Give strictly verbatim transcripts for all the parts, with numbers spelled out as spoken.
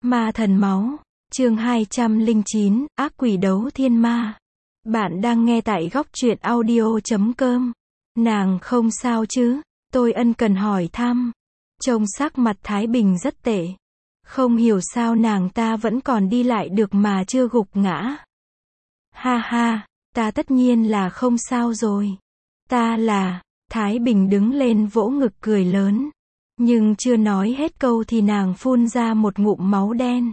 Ma thần máu, chương hai trăm lẻ chín, ác quỷ đấu thiên ma. Bạn đang nghe tại góc truyện audio chấm com. Nàng không sao chứ? Tôi ân cần hỏi thăm. Trông sắc mặt Thái Bình rất tệ. Không hiểu sao nàng ta vẫn còn đi lại được mà chưa gục ngã. Ha ha, ta tất nhiên là không sao rồi. Ta là, Thái Bình đứng lên vỗ ngực cười lớn. Nhưng chưa nói hết câu thì nàng phun ra một ngụm máu đen.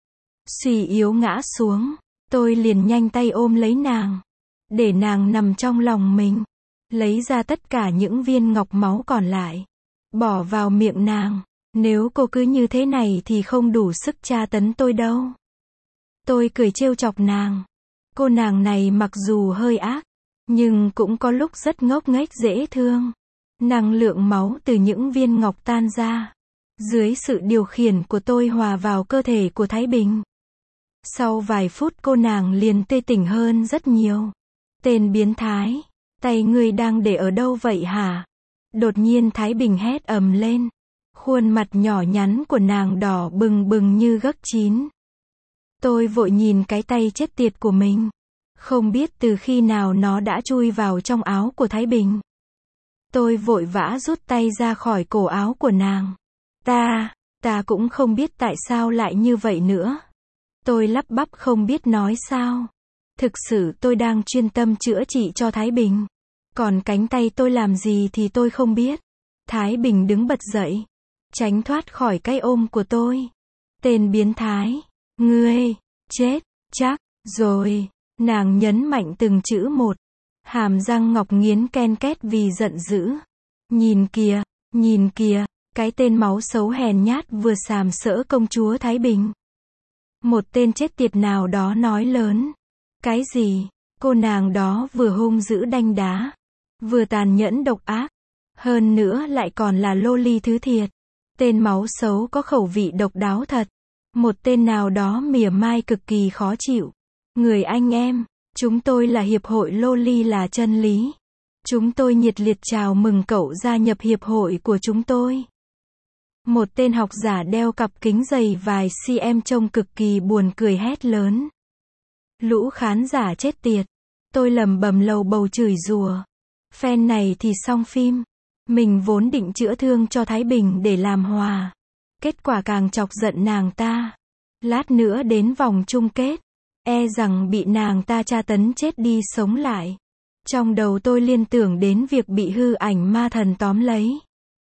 Suy yếu ngã xuống, tôi liền nhanh tay ôm lấy nàng. Để nàng nằm trong lòng mình. Lấy ra tất cả những viên ngọc máu còn lại. Bỏ vào miệng nàng. Nếu cô cứ như thế này thì không đủ sức tra tấn tôi đâu. Tôi cười trêu chọc nàng. Cô nàng này mặc dù hơi ác, nhưng cũng có lúc rất ngốc nghếch dễ thương. Năng lượng máu từ những viên ngọc tan ra. Dưới sự điều khiển của tôi hòa vào cơ thể của Thái Bình. Sau vài phút cô nàng liền tê tỉnh hơn rất nhiều. Tên biến thái, tay ngươi đang để ở đâu vậy hả? Đột nhiên Thái Bình hét ầm lên. Khuôn mặt nhỏ nhắn của nàng đỏ bừng bừng như gấc chín. Tôi vội nhìn cái tay chết tiệt của mình. Không biết từ khi nào nó đã chui vào trong áo của Thái Bình. Tôi vội vã rút tay ra khỏi cổ áo của nàng. Ta, ta cũng không biết tại sao lại như vậy nữa. Tôi lắp bắp không biết nói sao. Thực sự tôi đang chuyên tâm chữa trị cho Thái Bình. Còn cánh tay tôi làm gì thì tôi không biết. Thái Bình đứng bật dậy. Tránh thoát khỏi cái ôm của tôi. Tên biến thái. Ngươi, chết, chắc, rồi. Nàng nhấn mạnh từng chữ một. Hàm răng ngọc nghiến ken két vì giận dữ. Nhìn kìa, nhìn kìa, cái tên máu xấu hèn nhát vừa sàm sỡ công chúa Thái Bình. Một tên chết tiệt nào đó nói lớn. Cái gì? Cô nàng đó vừa hung dữ đanh đá, vừa tàn nhẫn độc ác, hơn nữa lại còn là loli thứ thiệt. Tên máu xấu có khẩu vị độc đáo thật. Một tên nào đó mỉa mai cực kỳ khó chịu. Người anh em, chúng tôi là hiệp hội loli là chân lý. Chúng tôi nhiệt liệt chào mừng cậu gia nhập hiệp hội của chúng tôi. Một tên học giả đeo cặp kính dày vài cm trông cực kỳ buồn cười hét lớn. Lũ khán giả chết tiệt. Tôi lầm bầm lầu bầu chửi rủa. Fan này thì xong phim. Mình vốn định chữa thương cho Thái Bình để làm hòa. Kết quả càng chọc giận nàng ta. Lát nữa đến vòng chung kết. E rằng bị nàng ta tra tấn chết đi sống lại. Trong đầu tôi liên tưởng đến việc bị hư ảnh ma thần tóm lấy.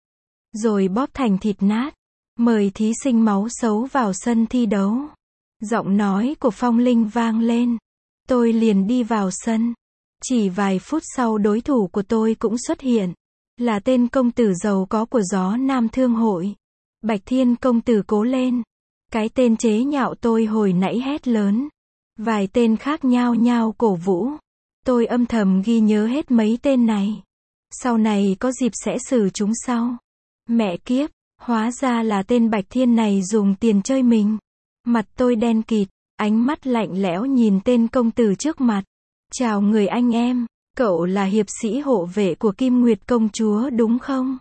Rồi bóp thành thịt nát. Mời thí sinh máu xấu vào sân thi đấu. Giọng nói của Phong Linh vang lên. Tôi liền đi vào sân. Chỉ vài phút sau đối thủ của tôi cũng xuất hiện. Là tên công tử giàu có của Gió Nam Thương Hội. Bạch Thiên công tử cố lên. Cái tên chế nhạo tôi hồi nãy hét lớn. Vài tên khác nhao nhao cổ vũ. Tôi âm thầm ghi nhớ hết mấy tên này. Sau này có dịp sẽ xử chúng sau. Mẹ kiếp, hóa ra là tên Bạch Thiên này dùng tiền chơi mình. Mặt tôi đen kịt, ánh mắt lạnh lẽo nhìn tên công tử trước mặt. Chào người anh em, cậu là hiệp sĩ hộ vệ của Kim Nguyệt công chúa đúng không?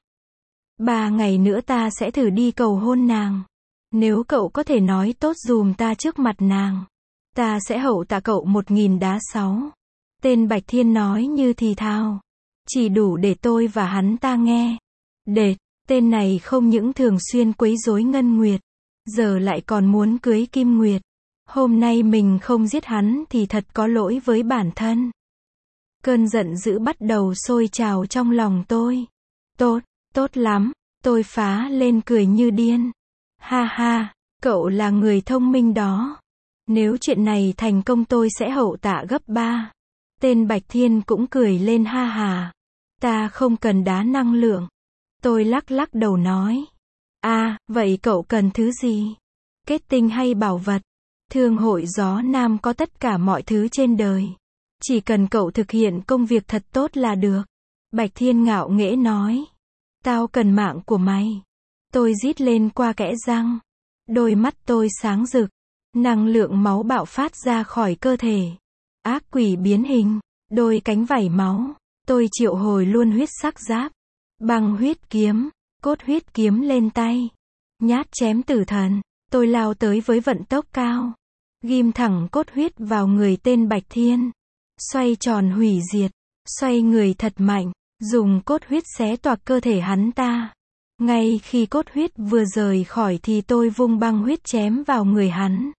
Ba ngày nữa ta sẽ thử đi cầu hôn nàng. Nếu cậu có thể nói tốt dùm ta trước mặt nàng, ta sẽ hậu tạ cậu một nghìn đá sáu. Tên Bạch Thiên nói như thì thào. Chỉ đủ để tôi và hắn ta nghe. Đệt, tên này không những thường xuyên quấy rối Ngân Nguyệt, giờ lại còn muốn cưới Kim Nguyệt. Hôm nay mình không giết hắn thì thật có lỗi với bản thân. Cơn giận dữ bắt đầu sôi trào trong lòng tôi. Tốt, tốt lắm, tôi phá lên cười như điên. Ha ha, cậu là người thông minh đó. Nếu chuyện này thành công tôi sẽ hậu tạ gấp ba. Tên Bạch Thiên cũng cười lên ha hà. Ta không cần đá năng lượng. Tôi lắc lắc đầu nói. À, vậy cậu cần thứ gì? Kết tinh hay bảo vật? Thương hội Gió Nam có tất cả mọi thứ trên đời. Chỉ cần cậu thực hiện công việc thật tốt là được. Bạch Thiên ngạo nghễ nói. Tao cần mạng của mày. Tôi rít lên qua kẽ răng. Đôi mắt tôi sáng rực. Năng lượng máu bạo phát ra khỏi cơ thể. Ác quỷ biến hình. Đôi cánh vảy máu. Tôi triệu hồi luôn huyết sắc giáp. Băng huyết kiếm. Cốt huyết kiếm lên tay. Nhát chém tử thần. Tôi lao tới với vận tốc cao. Ghim thẳng cốt huyết vào người tên Bạch Thiên. Xoay tròn hủy diệt. Xoay người thật mạnh. Dùng cốt huyết xé toạc cơ thể hắn ta. Ngay khi cốt huyết vừa rời khỏi thì tôi vung băng huyết chém vào người hắn.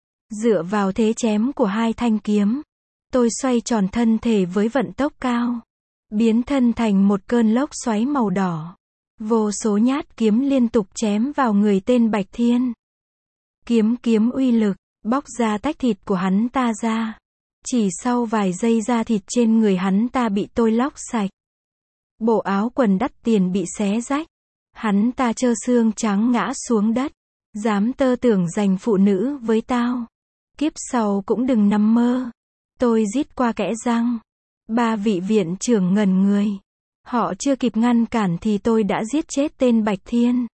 Dựa vào thế chém của hai thanh kiếm, tôi xoay tròn thân thể với vận tốc cao. Biến thân thành một cơn lốc xoáy màu đỏ. Vô số nhát kiếm liên tục chém vào người tên Bạch Thiên. Kiếm kiếm uy lực, bóc ra tách thịt của hắn ta ra. Chỉ sau vài giây da thịt trên người hắn ta bị tôi lóc sạch. Bộ áo quần đắt tiền bị xé rách. Hắn ta trơ xương trắng ngã xuống đất. Dám tơ tưởng giành phụ nữ với tao. Kiếp sau cũng đừng nằm mơ. Tôi rít qua kẽ răng. Ba vị viện trưởng ngẩn người. Họ chưa kịp ngăn cản thì tôi đã giết chết tên Bạch Thiên.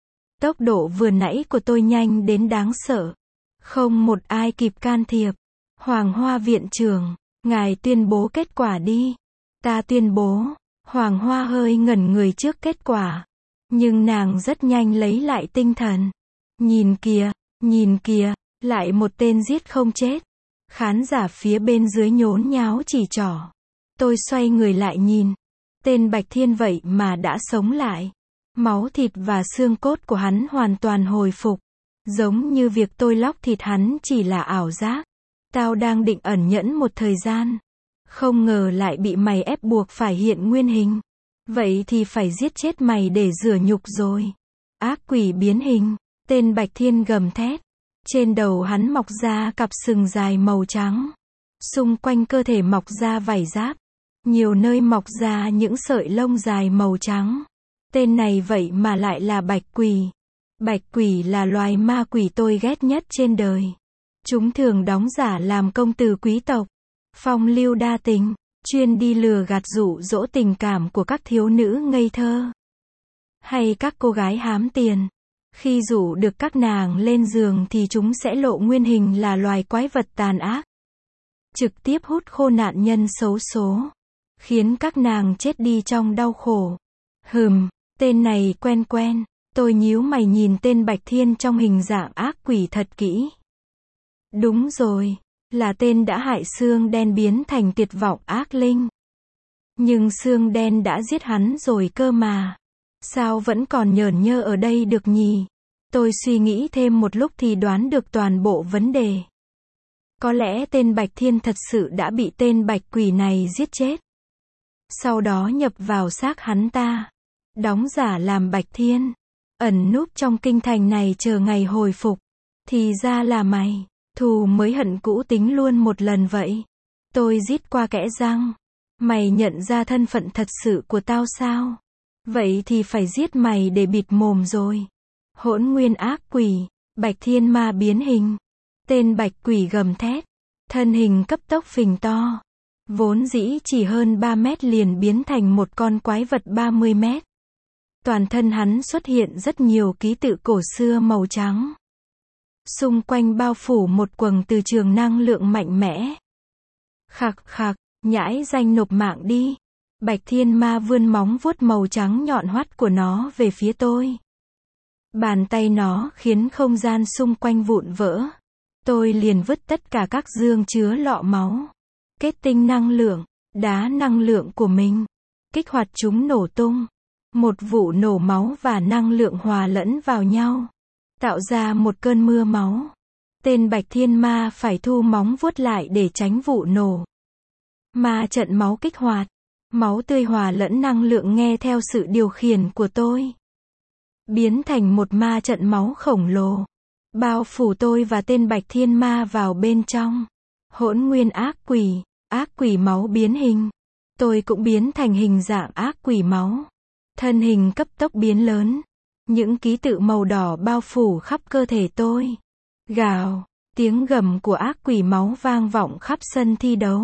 Tốc độ vừa nãy của tôi nhanh đến đáng sợ. Không một ai kịp can thiệp. Hoàng Hoa viện trưởng, ngài tuyên bố kết quả đi. Ta tuyên bố. Hoàng Hoa hơi ngẩn người trước kết quả. Nhưng nàng rất nhanh lấy lại tinh thần. Nhìn kìa, nhìn kìa, lại một tên giết không chết. Khán giả phía bên dưới nhốn nháo chỉ trỏ. Tôi xoay người lại nhìn. Tên Bạch Thiên vậy mà đã sống lại. Máu thịt và xương cốt của hắn hoàn toàn hồi phục. Giống như việc tôi lóc thịt hắn chỉ là ảo giác. Tao đang định ẩn nhẫn một thời gian. Không ngờ lại bị mày ép buộc phải hiện nguyên hình. Vậy thì phải giết chết mày để rửa nhục rồi. Ác quỷ biến hình. Tên Bạch Thiên gầm thét. Trên đầu hắn mọc ra cặp sừng dài màu trắng. Xung quanh cơ thể mọc ra vảy giáp. Nhiều nơi mọc ra những sợi lông dài màu trắng. Tên này vậy mà lại là bạch quỷ. Bạch quỷ là loài ma quỷ tôi ghét nhất trên đời. Chúng thường đóng giả làm công tử quý tộc. Phong lưu đa tình. Chuyên đi lừa gạt dụ dỗ tình cảm của các thiếu nữ ngây thơ. Hay các cô gái hám tiền. Khi dụ được các nàng lên giường thì chúng sẽ lộ nguyên hình là loài quái vật tàn ác. Trực tiếp hút khô nạn nhân xấu số. Khiến các nàng chết đi trong đau khổ. Hừm, tên này quen quen. Tôi nhíu mày nhìn tên Bạch Thiên trong hình dạng ác quỷ thật kỹ. Đúng rồi, là tên đã hại xương đen biến thành tuyệt vọng ác linh. Nhưng xương đen đã giết hắn rồi cơ mà. Sao vẫn còn nhởn nhơ ở đây được nhỉ? Tôi suy nghĩ thêm một lúc thì đoán được toàn bộ vấn đề. Có lẽ tên Bạch Thiên thật sự đã bị tên bạch quỷ này giết chết. Sau đó nhập vào xác hắn ta. Đóng giả làm Bạch Thiên. Ẩn núp trong kinh thành này chờ ngày hồi phục. Thì ra là mày. Thù mới hận cũ tính luôn một lần vậy. Tôi rít qua kẽ răng. Mày nhận ra thân phận thật sự của tao sao? Vậy thì phải giết mày để bịt mồm rồi. Hỗn nguyên ác quỷ. Bạch Thiên ma biến hình. Tên bạch quỷ gầm thét. Thân hình cấp tốc phình to. Vốn dĩ chỉ hơn ba mét liền biến thành một con quái vật ba mươi mét. Toàn thân hắn xuất hiện rất nhiều ký tự cổ xưa màu trắng. Xung quanh bao phủ một quầng từ trường năng lượng mạnh mẽ. Khạc khạc, nhãi danh nộp mạng đi. Bạch Thiên ma vươn móng vuốt màu trắng nhọn hoắt của nó về phía tôi. Bàn tay nó khiến không gian xung quanh vụn vỡ. Tôi liền vứt tất cả các dương chứa lọ máu. Kết tinh năng lượng, đá năng lượng của mình. Kích hoạt chúng nổ tung. Một vụ nổ máu và năng lượng hòa lẫn vào nhau. Tạo ra một cơn mưa máu. Tên Bạch Thiên ma phải thu móng vuốt lại để tránh vụ nổ. Ma trận máu kích hoạt. Máu tươi hòa lẫn năng lượng nghe theo sự điều khiển của tôi. Biến thành một ma trận máu khổng lồ. Bao phủ tôi và tên Bạch Thiên ma vào bên trong. Hỗn nguyên ác quỷ. Ác quỷ máu biến hình. Tôi cũng biến thành hình dạng ác quỷ máu. Thân hình cấp tốc biến lớn. Những ký tự màu đỏ bao phủ khắp cơ thể tôi. Gào. Tiếng gầm của ác quỷ máu vang vọng khắp sân thi đấu.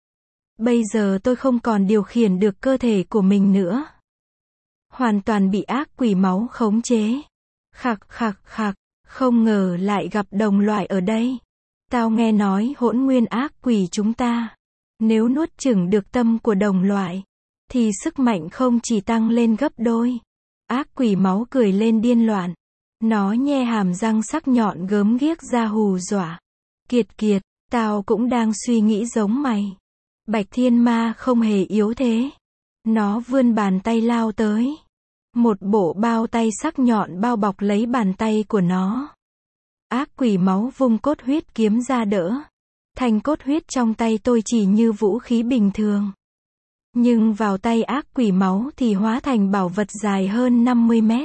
Bây giờ tôi không còn điều khiển được cơ thể của mình nữa. Hoàn toàn bị ác quỷ máu khống chế. Khạc khạc khạc. Không ngờ lại gặp đồng loại ở đây. Tao nghe nói hỗn nguyên ác quỷ chúng ta. Nếu nuốt chửng được tâm của đồng loại. Thì sức mạnh không chỉ tăng lên gấp đôi. Ác quỷ máu cười lên điên loạn. Nó nhe hàm răng sắc nhọn gớm ghiếc ra hù dọa. Kiệt kiệt, tao cũng đang suy nghĩ giống mày. Bạch thiên ma không hề yếu thế. Nó vươn bàn tay lao tới. Một bộ bao tay sắc nhọn bao bọc lấy bàn tay của nó. Ác quỷ máu vung cốt huyết kiếm ra đỡ. Thanh cốt huyết trong tay tôi chỉ như vũ khí bình thường. Nhưng vào tay ác quỷ máu thì hóa thành bảo vật dài hơn năm mươi mét.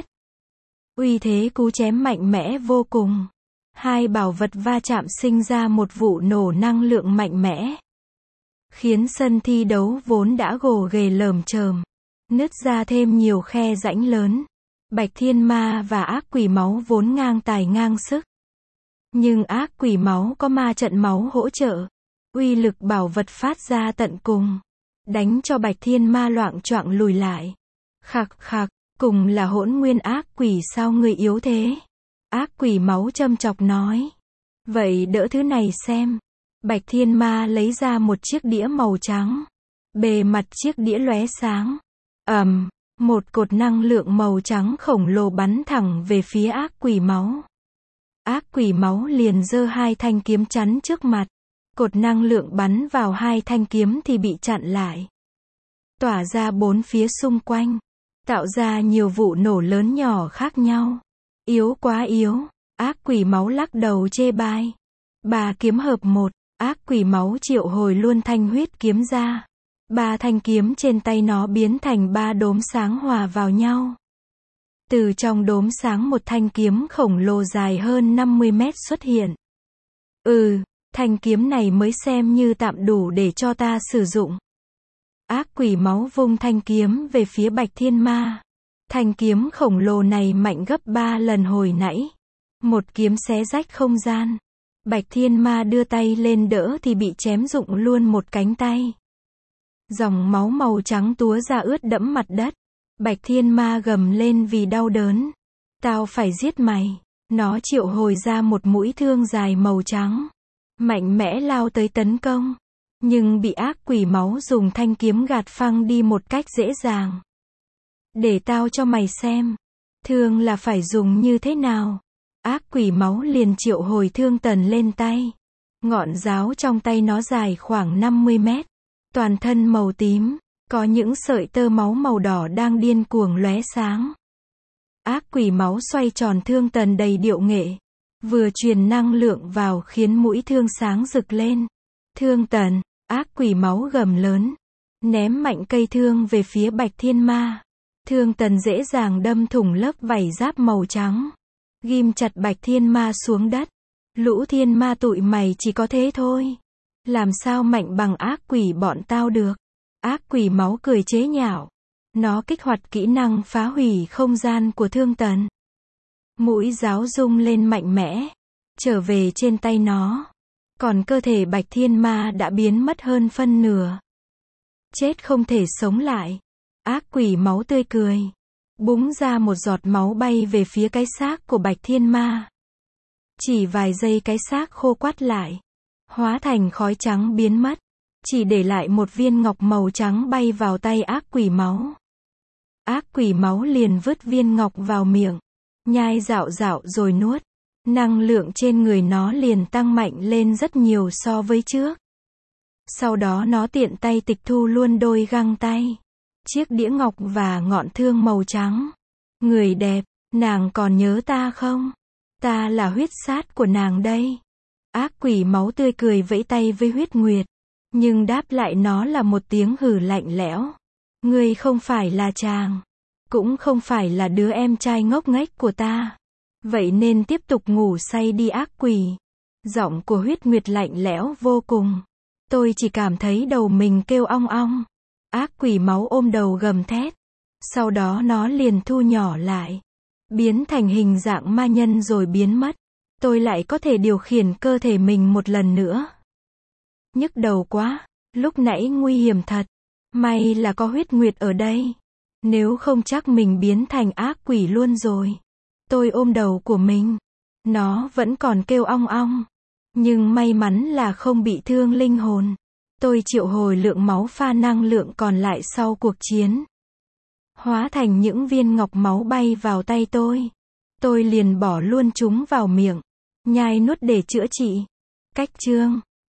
Uy thế cú chém mạnh mẽ vô cùng. Hai bảo vật va chạm sinh ra một vụ nổ năng lượng mạnh mẽ. Khiến sân thi đấu vốn đã gồ ghề lởm chởm, nứt ra thêm nhiều khe rãnh lớn. Bạch thiên ma và ác quỷ máu vốn ngang tài ngang sức. Nhưng ác quỷ máu có ma trận máu hỗ trợ. Uy lực bảo vật phát ra tận cùng. Đánh cho bạch thiên ma loạng choạng lùi lại. Khạc khạc, cùng là hỗn nguyên ác quỷ sao ngươi yếu thế? Ác quỷ máu châm chọc nói. Vậy đỡ thứ này xem. Bạch thiên ma lấy ra một chiếc đĩa màu trắng. Bề mặt chiếc đĩa lóe sáng. Ầm, một cột năng lượng màu trắng khổng lồ bắn thẳng về phía ác quỷ máu. Ác quỷ máu liền giơ hai thanh kiếm chắn trước mặt. Cột năng lượng bắn vào hai thanh kiếm thì bị chặn lại. Tỏa ra bốn phía xung quanh. Tạo ra nhiều vụ nổ lớn nhỏ khác nhau. Yếu quá yếu. Ác quỷ máu lắc đầu chê bai. Ba kiếm hợp một. Ác quỷ máu triệu hồi luôn thanh huyết kiếm ra. Ba thanh kiếm trên tay nó biến thành ba đốm sáng hòa vào nhau. Từ trong đốm sáng một thanh kiếm khổng lồ dài hơn năm mươi mét xuất hiện. Ừ, thanh kiếm này mới xem như tạm đủ để cho ta sử dụng. Ác quỷ máu vung thanh kiếm về phía bạch thiên ma. Thanh kiếm khổng lồ này mạnh gấp ba lần hồi nãy. Một kiếm xé rách không gian. Bạch thiên ma đưa tay lên đỡ thì bị chém rụng luôn một cánh tay. Dòng máu màu trắng túa ra ướt đẫm mặt đất. Bạch thiên ma gầm lên vì đau đớn. Tao phải giết mày. Nó triệu hồi ra một mũi thương dài màu trắng. Mạnh mẽ lao tới tấn công. Nhưng bị ác quỷ máu dùng thanh kiếm gạt phăng đi một cách dễ dàng. Để tao cho mày xem. Thương là phải dùng như thế nào. Ác quỷ máu liền triệu hồi thương tần lên tay. Ngọn giáo trong tay nó dài khoảng năm mươi mét. Toàn thân màu tím. Có những sợi tơ máu màu đỏ đang điên cuồng lóe sáng. Ác quỷ máu xoay tròn thương tần đầy điệu nghệ. Vừa truyền năng lượng vào khiến mũi thương sáng rực lên. Thương tần, ác quỷ máu gầm lớn. Ném mạnh cây thương về phía bạch thiên ma. Thương tần dễ dàng đâm thủng lớp vảy giáp màu trắng. Ghim chặt bạch thiên ma xuống đất. Lũ thiên ma tụi mày chỉ có thế thôi. Làm sao mạnh bằng ác quỷ bọn tao được. Ác quỷ máu cười chế nhạo. Nó kích hoạt kỹ năng phá hủy không gian của thương tần. Mũi giáo rung lên mạnh mẽ. Trở về trên tay nó. Còn cơ thể bạch thiên ma đã biến mất hơn phân nửa. Chết không thể sống lại. Ác quỷ máu tươi cười. Búng ra một giọt máu bay về phía cái xác của bạch thiên ma. Chỉ vài giây cái xác khô quắt lại. Hóa thành khói trắng biến mất. Chỉ để lại một viên ngọc màu trắng bay vào tay ác quỷ máu. Ác quỷ máu liền vứt viên ngọc vào miệng. Nhai dạo dạo rồi nuốt. Năng lượng trên người nó liền tăng mạnh lên rất nhiều so với trước. Sau đó nó tiện tay tịch thu luôn đôi găng tay. Chiếc đĩa ngọc và ngọn thương màu trắng. Người đẹp, nàng còn nhớ ta không? Ta là huyết sát của nàng đây. Ác quỷ máu tươi cười vẫy tay với huyết nguyệt. Nhưng đáp lại nó là một tiếng hừ lạnh lẽo. Ngươi không phải là chàng. Cũng không phải là đứa em trai ngốc nghếch của ta. Vậy nên tiếp tục ngủ say đi ác quỷ. Giọng của huyết nguyệt lạnh lẽo vô cùng. Tôi chỉ cảm thấy đầu mình kêu ong ong. Ác quỷ máu ôm đầu gầm thét. Sau đó nó liền thu nhỏ lại. Biến thành hình dạng ma nhân rồi biến mất. Tôi lại có thể điều khiển cơ thể mình một lần nữa. Nhức đầu quá. Lúc nãy nguy hiểm thật. May là có huyết nguyệt ở đây. Nếu không chắc mình biến thành ác quỷ luôn rồi. Tôi ôm đầu của mình. Nó vẫn còn kêu ong ong. Nhưng may mắn là không bị thương linh hồn. Tôi triệu hồi lượng máu pha năng lượng còn lại sau cuộc chiến. Hóa thành những viên ngọc máu bay vào tay tôi. Tôi liền bỏ luôn chúng vào miệng, nhai nuốt để chữa trị. Cách chương